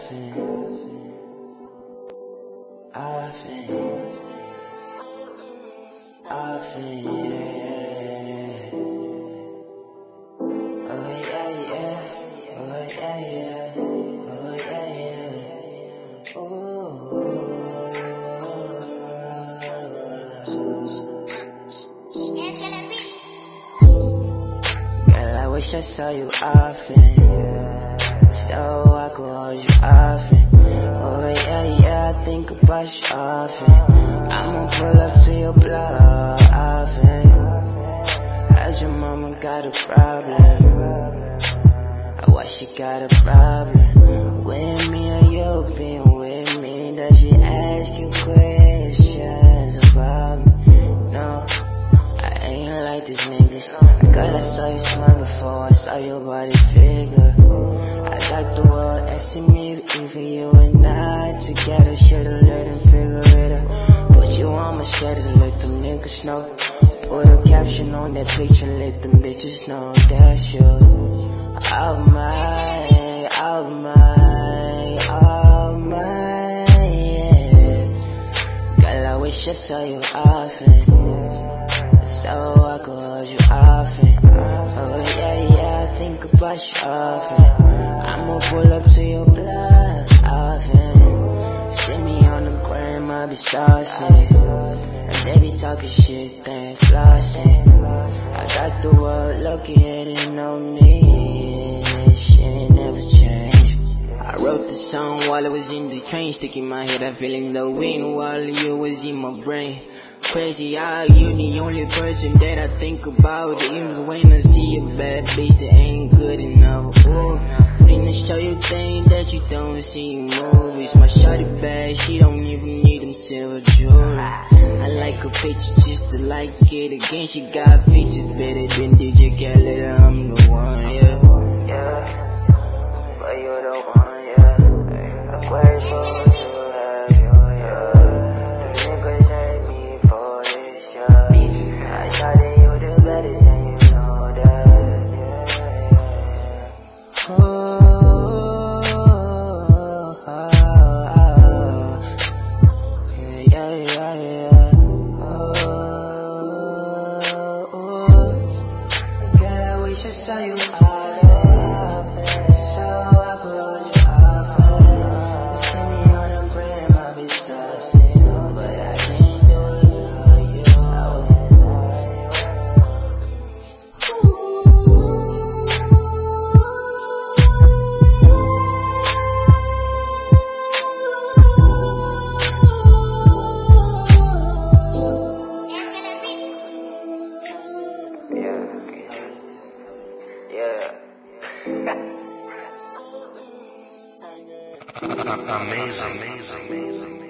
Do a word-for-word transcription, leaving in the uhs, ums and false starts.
often, often, often, yeah. Oh yeah, yeah, oh yeah, yeah, oh yeah, yeah. Ooh. Girl, I wish I saw you often, so I could hold you often. Oh yeah, yeah, I think about you often. I'ma pull up to your block often. Heard your mama got a problem. Why she got a problem with me or you being with me? Does she ask you questions about me? No, I ain't like these niggas. Girl, I saw you smile before I saw your body figure. I got the world asking me if even you and I together should've let them figure it out. Put you on my shadows and let them niggas know. Put a caption on that picture and let them bitches know that's you. Oh my, oh my, oh my, yeah. Girl, I wish I saw you often, so I could hold you often. Oh yeah, yeah, I think about you often. I'ma pull up to your block often. See me on the gram, I be saucing, and they be talking shit, they ain't flossing. I got the world looking at it on me, and shit never changed. I wrote the song while I was in the train, sticking my head, I feeling the wind while you was in my brain. Crazy how you the only person that I think about. Even when I see a bad bitch that ain't good enough. Ooh, finna show you things that you don't see in movies. My shawty bad, she don't even need them silver jewelry. I like her picture just to like it again. She got features better than D J Khaled. I'm the one, yeah, yeah. But you're the one, yeah. I'm grateful to have you, yeah. The niggas ain't me for this, yeah. I thought that you the baddest and you know that, yeah. Oh, oh, oh, yeah, yeah, yeah. Oh, oh, girl, I wish I saw you often, so I could hold you often. See me on the gram, I be saucing, but I can't do it without you. Yeah, yeah. Amazing, amazing, amazing.